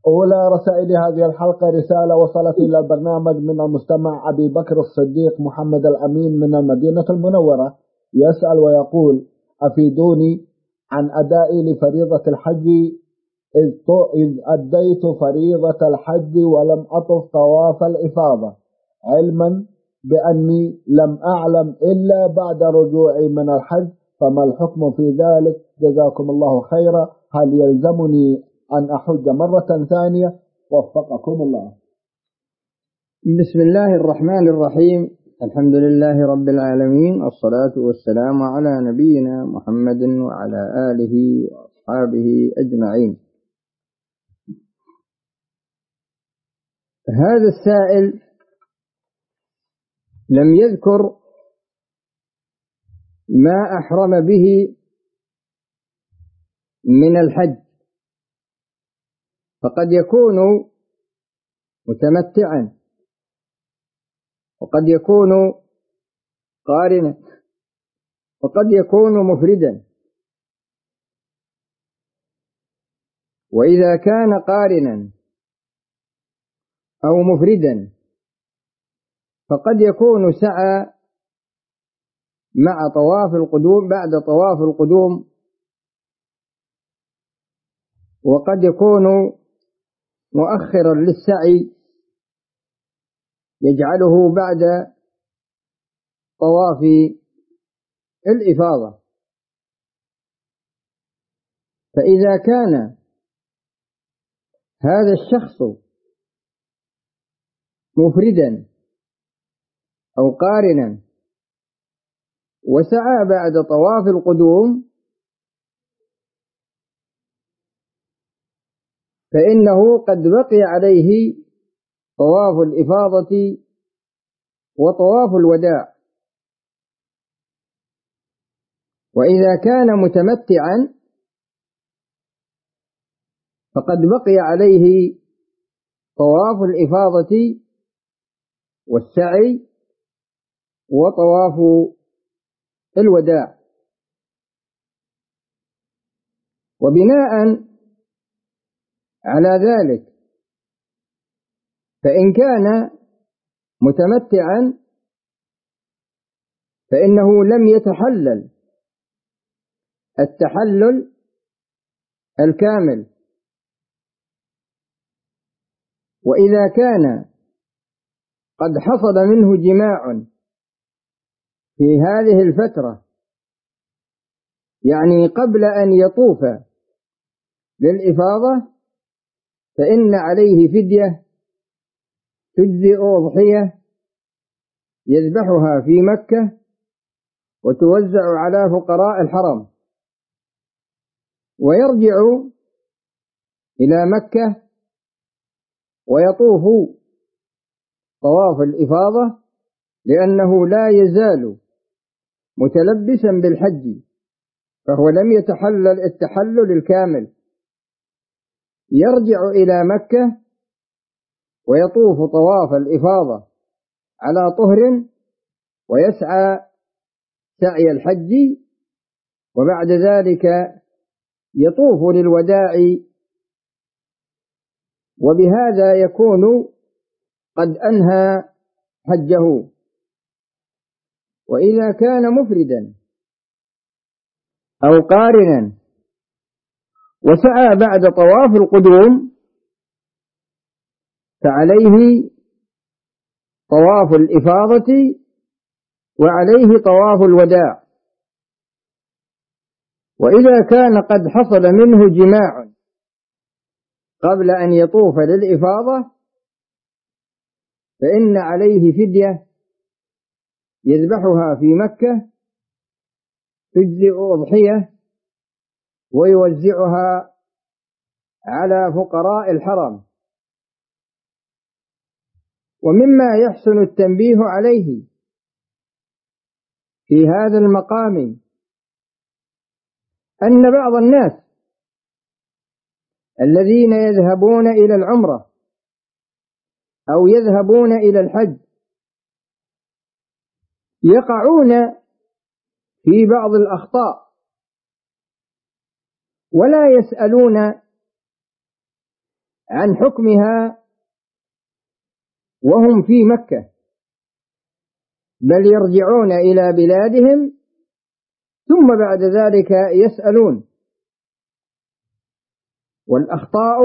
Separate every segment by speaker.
Speaker 1: أولى رسائل هذه الحلقة رسالة وصلت إلى البرنامج من المستمع أبي بكر الصديق محمد الأمين من المدينة المنورة، يسأل ويقول: أفيدوني عن أدائي لفريضة الحج، إذ أديت فريضة الحج ولم أطف طواف الإفاضة، علما بأني لم أعلم إلا بعد رجوعي من الحج، فما الحكم في ذلك؟ جزاكم الله خيرا. هل يلزمني أن أحج مرة ثانية؟ وفقكم الله.
Speaker 2: بسم الله الرحمن الرحيم. الحمد لله رب العالمين، والصلاة والسلام على نبينا محمد وعلى آله وأصحابه أجمعين. هذا السائل لم يذكر ما أحرم به من الحج، فقد يكون متمتعا، وقد يكون قارنا، وقد يكون مفردا. وإذا كان قارنا أو مفردا فقد يكون سعى مع طواف القدوم بعد طواف القدوم، وقد يكون مؤخرا للسعي يجعله بعد طواف الإفاضة. فإذا كان هذا الشخص مفردا أو قارنا وسعى بعد طواف القدوم فإنه قد بقي عليه طواف الإفاضة وطواف الوداع. وإذا كان متمتعا فقد بقي عليه طواف الإفاضة والسعي وطواف الوداع. وبناء على ذلك فإن كان متمتعا فإنه لم يتحلل التحلل الكامل. وإذا كان قد حصل منه جماع في هذه الفترة، يعني قبل أن يطوف للإفاضة، فإن عليه فدية تجزئ أضحية يذبحها في مكة وتوزع على فقراء الحرم، ويرجع إلى مكة ويطوف طواف الإفاضة، لأنه لا يزال متلبسا بالحج، فهو لم يتحلل التحلل الكامل. يرجع إلى مكة ويطوف طواف الإفاضة على طهر ويسعى سعي الحج، وبعد ذلك يطوف للوداع، وبهذا يكون قد أنهى حجه. وإذا كان مفردا أو قارنا وسعى بعد طواف القدوم فعليه طواف الإفاضة وعليه طواف الوداع. وإذا كان قد حصل منه جماع قبل أن يطوف للإفاضة فإن عليه فدية يذبحها في مكة تجزئ أضحية ويوزعها على فقراء الحرم. ومما يحسن التنبيه عليه في هذا المقام أن بعض الناس الذين يذهبون إلى العمرة أو يذهبون إلى الحج يقعون في بعض الأخطاء، ولا يسألون عن حكمها وهم في مكة، بل يرجعون إلى بلادهم ثم بعد ذلك يسألون. والأخطاء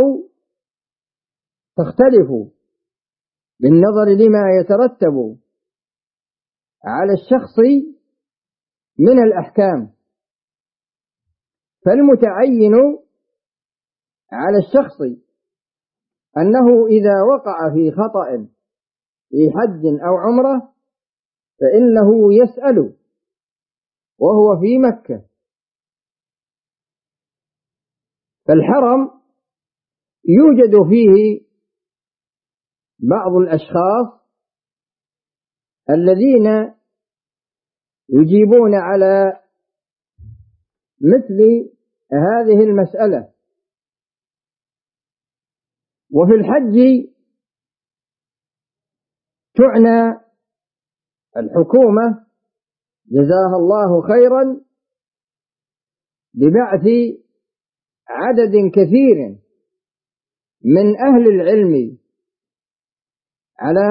Speaker 2: تختلف بالنظر لما يترتب على الشخص من الأحكام، فالمتعين على الشخص أنه إذا وقع في خطأ في حج أو عمرة فإنه يسأل وهو في مكة. فالحرم يوجد فيه بعض الأشخاص الذين يجيبون على مثل هذه المسألة. وفي الحج تعنى الحكومة جزاها الله خيرا ببعث عدد كثير من أهل العلم على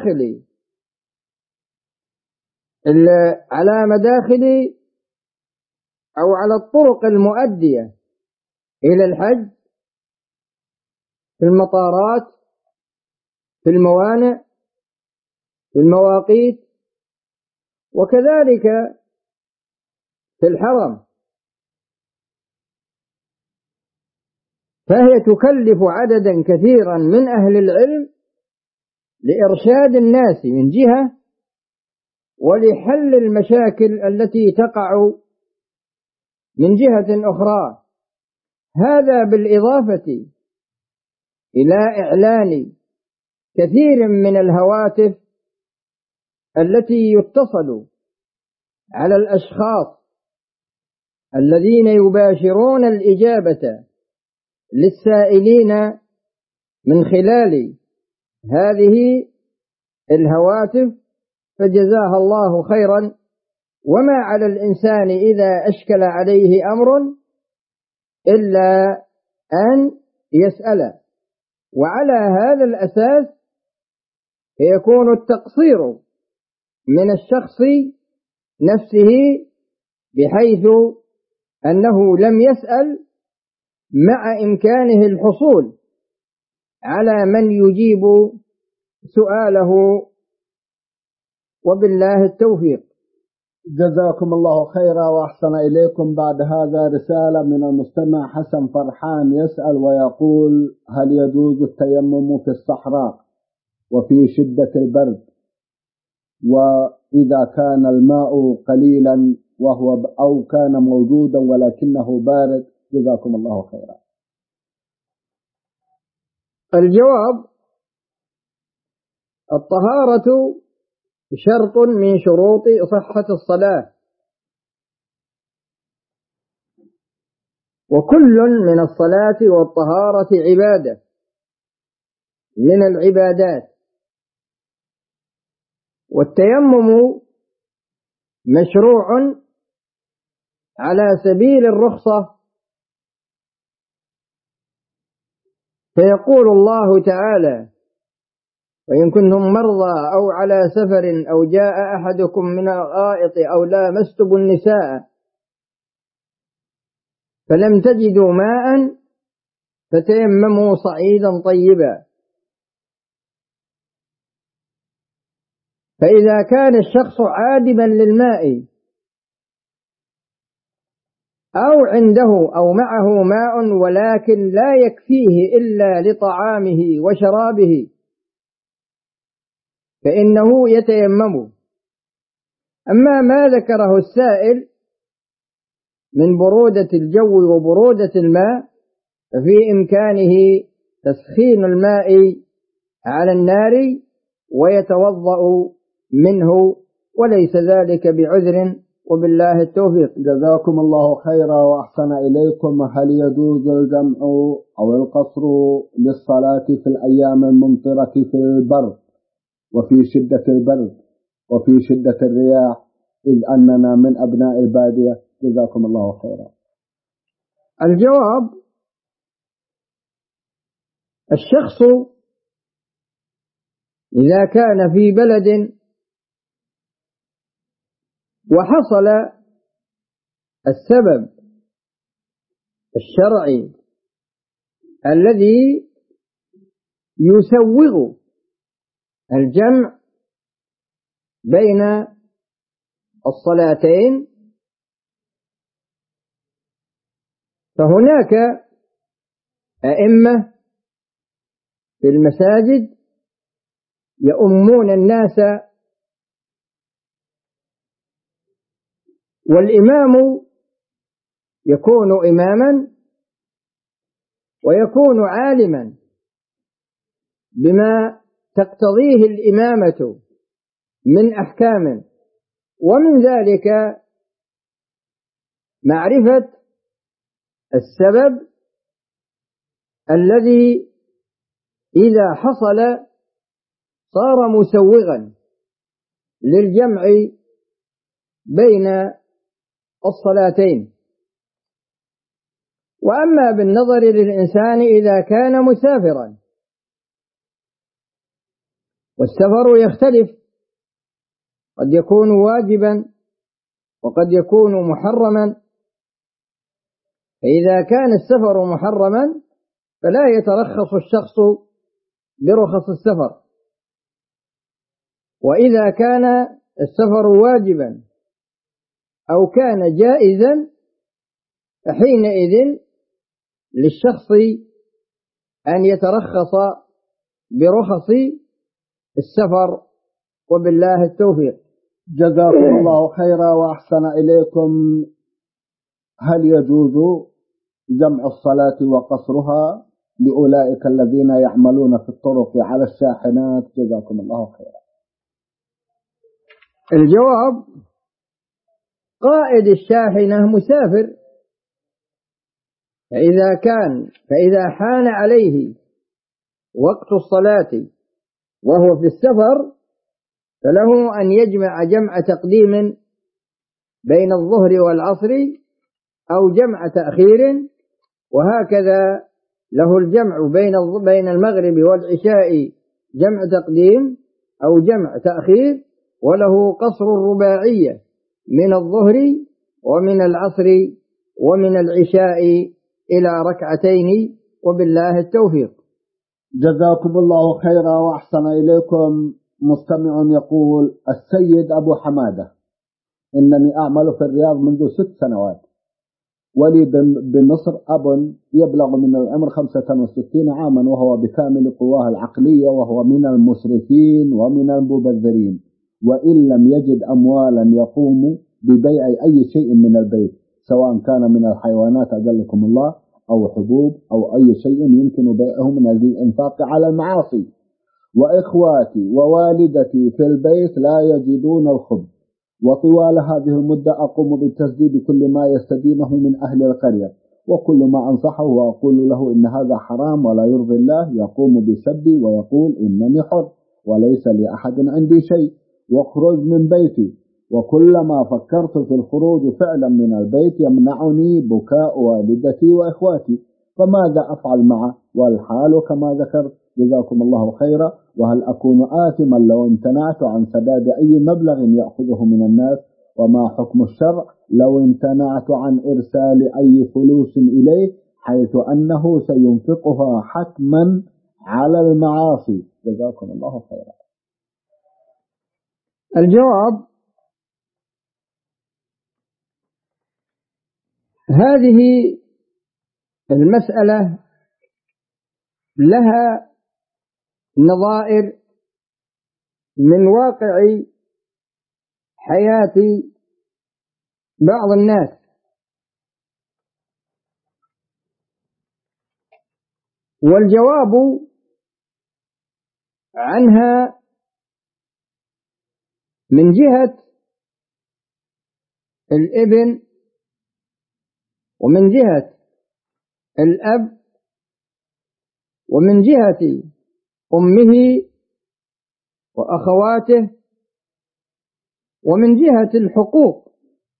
Speaker 2: مداخل أو على الطرق المؤدية إلى الحج، في المطارات، في الموانئ، في المواقيت، وكذلك في الحرم. فهي تكلف عددا كثيرا من أهل العلم لإرشاد الناس من جهة، ولحل المشاكل التي تقع من جهة أخرى. هذا بالإضافة إلى إعلان كثير من الهواتف التي يتصل على الأشخاص الذين يباشرون الإجابة للسائلين من خلال هذه الهواتف، فجزاها الله خيرا. وما على الإنسان إذا أشكل عليه أمر إلا أن يسأل، وعلى هذا الأساس يكون التقصير من الشخص نفسه، بحيث أنه لم يسأل مع إمكانه الحصول على من يجيب سؤاله، وبالله التوفيق.
Speaker 1: جزاكم الله خيرا وأحسن إليكم. بعد هذا رسالة من المستمع حسن فرحان يسأل ويقول: هل يجوز التيمم في الصحراء وفي شدة البرد، وإذا كان الماء قليلا أو كان موجودا ولكنه بارد؟ جزاكم الله خيرا.
Speaker 2: الجواب: الطهارة شرط من شروط صحة الصلاة، وكل من الصلاة والطهارة عبادة من العبادات. والتيمم مشروع على سبيل الرخصة، فيقول الله تعالى: وإن كنتم مرضى أو على سفر أو جاء أحدكم من الغائط أو لامستم النساء فلم تجدوا ماء فتيمموا صعيدا طيبا. فإذا كان الشخص عادما للماء أو عنده أو معه ماء ولكن لا يكفيه إلا لطعامه وشرابه فإنه يتيمم. أما ما ذكره السائل من برودة الجو وبرودة الماء، ففي إمكانه تسخين الماء على النار ويتوضأ منه، وليس ذلك بعذر، وبالله التوفيق.
Speaker 1: جزاكم الله خيرا وأحسن إليكم. هل يجوز الجمع أو القصر للصلاة في الأيام الممطرة في البرد وفي شدة البرد وفي شدة الرياح، إذ أننا من أبناء البادية؟ جزاكم الله خيرا.
Speaker 2: الجواب: الشخص إذا كان في بلد وحصل السبب الشرعي الذي يسوغ الجمع بين الصلاتين، فهناك أئمة في المساجد يؤمون الناس، والإمام يكون إماما ويكون عالما بما تقتضيه الإمامة من أحكام، ومن ذلك معرفة السبب الذي إذا حصل صار مسوغا للجمع بين الصلاتين. وأما بالنظر للإنسان إذا كان مسافرا، والسفر يختلف، قد يكون واجبا وقد يكون محرما، فإذا كان السفر محرما فلا يترخص الشخص برخص السفر، وإذا كان السفر واجبا أو كان جائزا فحينئذ للشخص أن يترخص برخص السفر، وبالله التوفيق.
Speaker 1: جزاكم الله خيرا وأحسن إليكم. هل يجوز جمع الصلاة وقصرها لأولئك الذين يعملون في الطرق على الشاحنات؟ جزاكم الله خيرا.
Speaker 2: الجواب: قائد الشاحنة مسافر، فإذا حان عليه وقت الصلاة وهو في السفر فله أن يجمع جمع تقديم بين الظهر والعصر أو جمع تأخير، وهكذا له الجمع بين المغرب والعشاء جمع تقديم أو جمع تأخير، وله قصر الرباعية من الظهر ومن العصر ومن العشاء إلى ركعتين، وبالله التوفيق.
Speaker 1: جزاكم الله خيرا وأحسن إليكم. مستمع يقول: السيد أبو حمادة، إنني أعمل في الرياض منذ 6 سنوات، ولي بمصر أب يبلغ من العمر 65 عاما، وهو بكامل قواه العقلية، وهو من المسرفين ومن المبذرين، وإن لم يجد أموالا يقوم ببيع أي شيء من البيت، سواء كان من الحيوانات أجلكم الله أو حبوب أو أي شيء يمكن بيعه من أجل الإنفاق على المعاصي. وإخواتي ووالدتي في البيت لا يجدون الخبز، وطوال هذه المدة أقوم بالتسديد كل ما يستدينه من أهل القرية، وكل ما أنصحه وأقول له إن هذا حرام ولا يرضي الله يقوم بسبي ويقول إنني حر وليس لأحد عندي شيء واخرج من بيتي، وكلما فكرت في الخروج فعلا من البيت يمنعني بكاء والدتي وإخواتي، فماذا أفعل معه والحال كما ذكرت؟ جزاكم الله خيرا. وهل أكون آثما لو امتنعت عن سداد أي مبلغ يأخذه من الناس؟ وما حكم الشرع لو امتنعت عن إرسال أي فلوس إليه حيث أنه سينفقها حتما على المعاصي؟ جزاكم الله خيرا.
Speaker 2: الجواب: هذه المسألة لها نظائر من واقع حياة بعض الناس، والجواب عنها من جهة الابن ومن جهة الأب ومن جهة أمه وأخواته ومن جهة الحقوق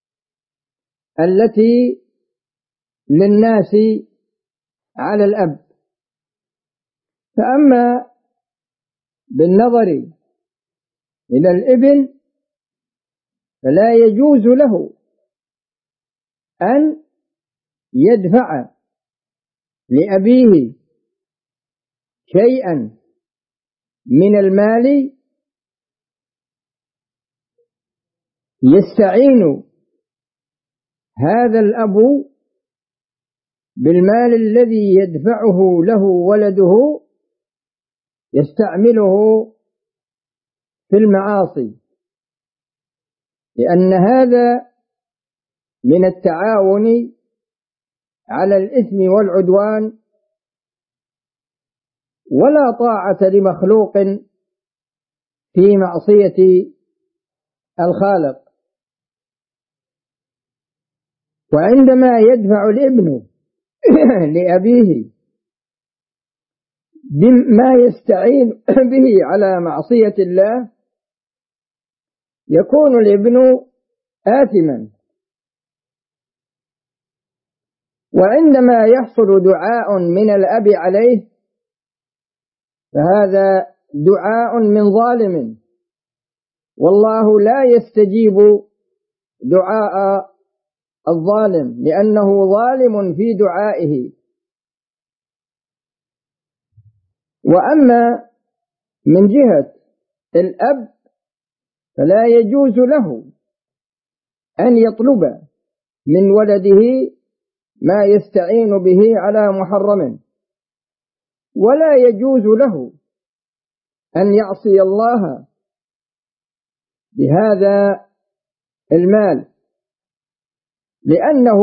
Speaker 2: التي للناس على الأب. فأما بالنظر إلى الابن فلا يجوز له أن يدفع لأبيه شيئا من المال يستعين هذا الأب بالمال الذي يدفعه له ولده، يستعمله في المعاصي، لأن هذا من التعاون على الإثم والعدوان، ولا طاعة لمخلوق في معصية الخالق. وعندما يدفع الابن لأبيه بما يستعين به على معصية الله يكون الابن آثما. وعندما يحصل دعاء من الأب عليه فهذا دعاء من ظالم، والله لا يستجيب دعاء الظالم لأنه ظالم في دعائه. وأما من جهة الأب فلا يجوز له أن يطلب من ولده ما يستعين به على محرم، ولا يجوز له أن يعصي الله بهذا المال، لأنه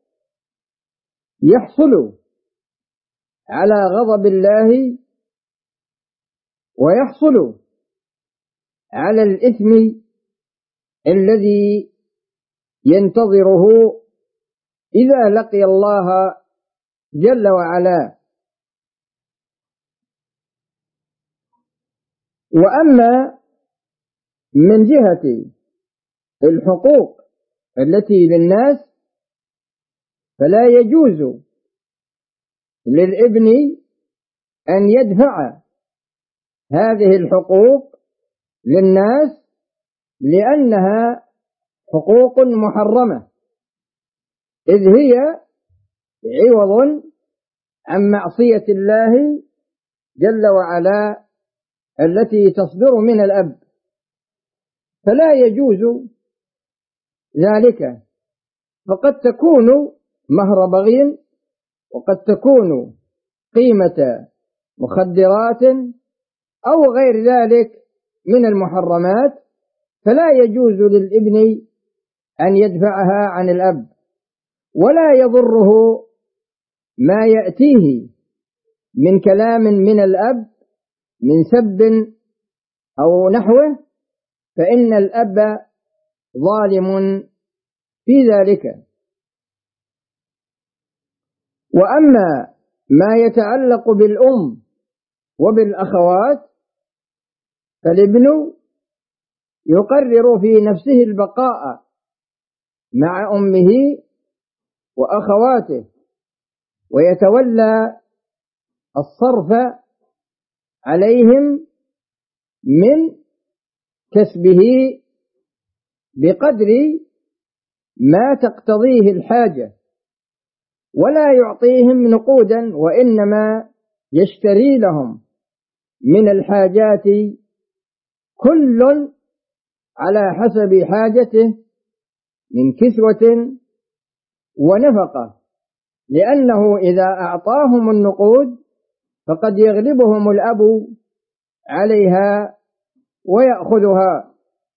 Speaker 2: يحصل على غضب الله ويحصل على الإثم الذي ينتظره إذا لقي الله جل وعلا. وأما من جهة الحقوق التي للناس فلا يجوز للابن أن يدفع هذه الحقوق للناس، لأنها حقوق محرمة، إذ هي عوض عن معصية الله جل وعلا التي تصدر من الأب، فلا يجوز ذلك. فقد تكون مهر بغي، وقد تكون قيمة مخدرات أو غير ذلك من المحرمات، فلا يجوز للابن أن يدفعها عن الأب، ولا يضره ما يأتيه من كلام من الأب من سب أو نحوه، فإن الأب ظالم في ذلك. وأما ما يتعلق بالأم وبالأخوات فالابن يقرر في نفسه البقاء مع أمه وأخواته، ويتولى الصرف عليهم من كسبه بقدر ما تقتضيه الحاجة، ولا يعطيهم نقودا، وإنما يشتري لهم من الحاجات كل على حسب حاجته من كسوة ونفقة، لأنه إذا أعطاهم النقود فقد يغلبهم الأب عليها ويأخذها.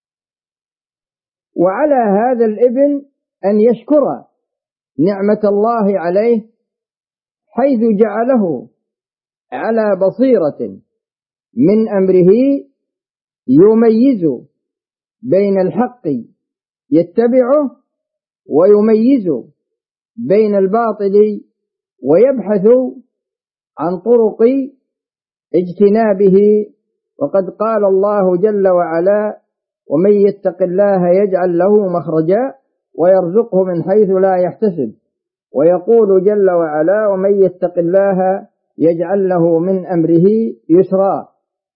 Speaker 2: وعلى هذا الابن أن يشكر نعمة الله عليه حيث جعله على بصيرة من أمره، يميز بين الحق يتبعه ويميز بين الباطل ويبحث عن طرق اجتنابه. وقد قال الله جل وعلا: ومن يتق الله يجعل له مخرجا ويرزقه من حيث لا يحتسب. ويقول جل وعلا: ومن يتق الله يجعل له من أمره يسرا.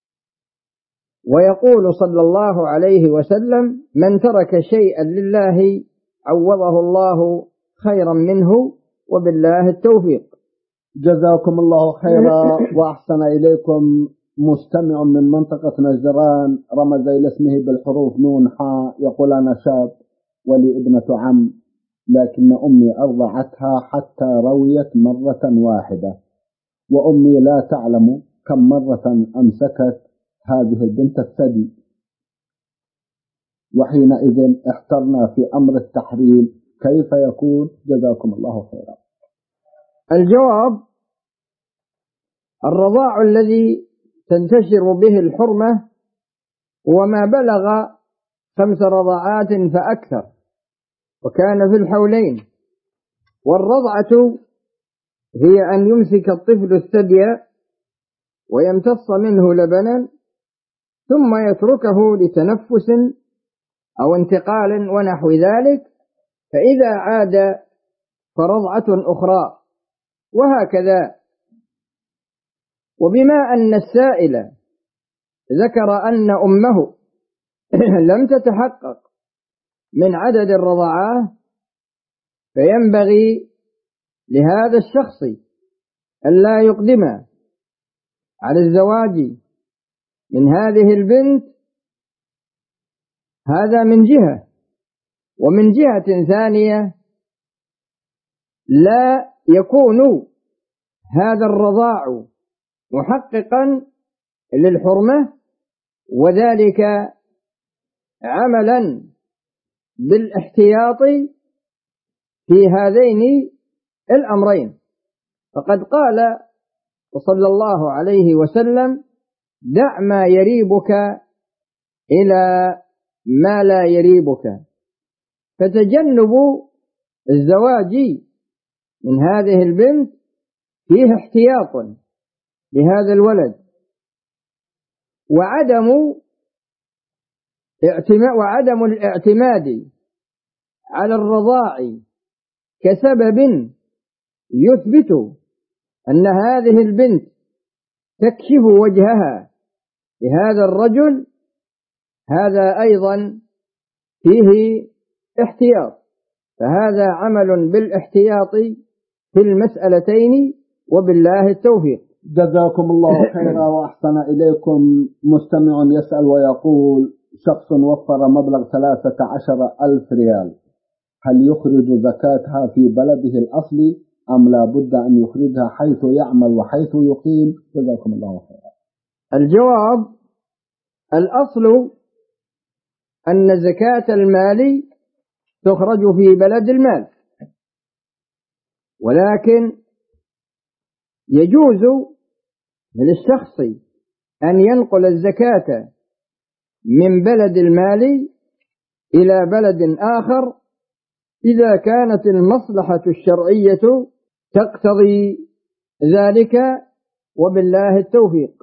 Speaker 2: ويقول صلى الله عليه وسلم: من ترك شيئا لله عوضه الله خيرا منه، وبالله التوفيق.
Speaker 1: جزاكم الله خيرا وأحسن إليكم. مستمع من منطقة نجران رمز إلى اسمه بالحروف نون حاء، يقول: أنا شاب ولي ابنة عم، لكن أمي أرضعتها حتى رويت مرة واحدة، وأمي لا تعلم كم مرة أمسكت هذه البنت الثدي، وحينئذ احترنا في أمر التحريم، كيف يكون؟ جزاكم الله خيرا.
Speaker 2: الجواب: الرضاع الذي تنتشر به الحرمة هو ما بلغ 5 رضعات فأكثر، وكان في الحولين. والرضعة هي أن يمسك الطفل الثدي ويمتص منه لبنا، ثم يتركه لتنفس أو انتقال ونحو ذلك، فإذا عاد فرضعة أخرى، وهكذا. وبما أن السائل ذكر أن أمه لم تتحقق من عدد الرضعات، فينبغي لهذا الشخص ألا يقدم على الزواج من هذه البنت، هذا من جهة. ومن جهة ثانية لا يكون هذا الرضاع محققا للحرمة، وذلك عملا بالاحتياط في هذين الأمرين. فقد قال صلى الله عليه وسلم: دع ما يريبك إلى ما لا يريبك. فتجنب الزواج من هذه البنت فيه احتياط لهذا الولد، وعدم الاعتماد على الرضاع كسبب يثبت أن هذه البنت تكشف وجهها لهذا الرجل، هذا أيضا فيه احتياط. فهذا عمل بالاحتياط في المسألتين، وبالله التوفيق.
Speaker 1: جزاكم الله خيرا وأحسن إليكم. مستمع يسأل ويقول: شخص وفر مبلغ 13,000 ريال، هل يخرج زكاتها في بلده الأصلي أم لا بد أن يخرجها حيث يعمل وحيث يقيم؟ جزاكم الله خيرا.
Speaker 2: الجواب: الأصل أن زكاة المال تخرج في بلد المال، ولكن يجوز للشخص أن ينقل الزكاة من بلد المال إلى بلد آخر إذا كانت المصلحة الشرعية تقتضي ذلك، وبالله التوفيق.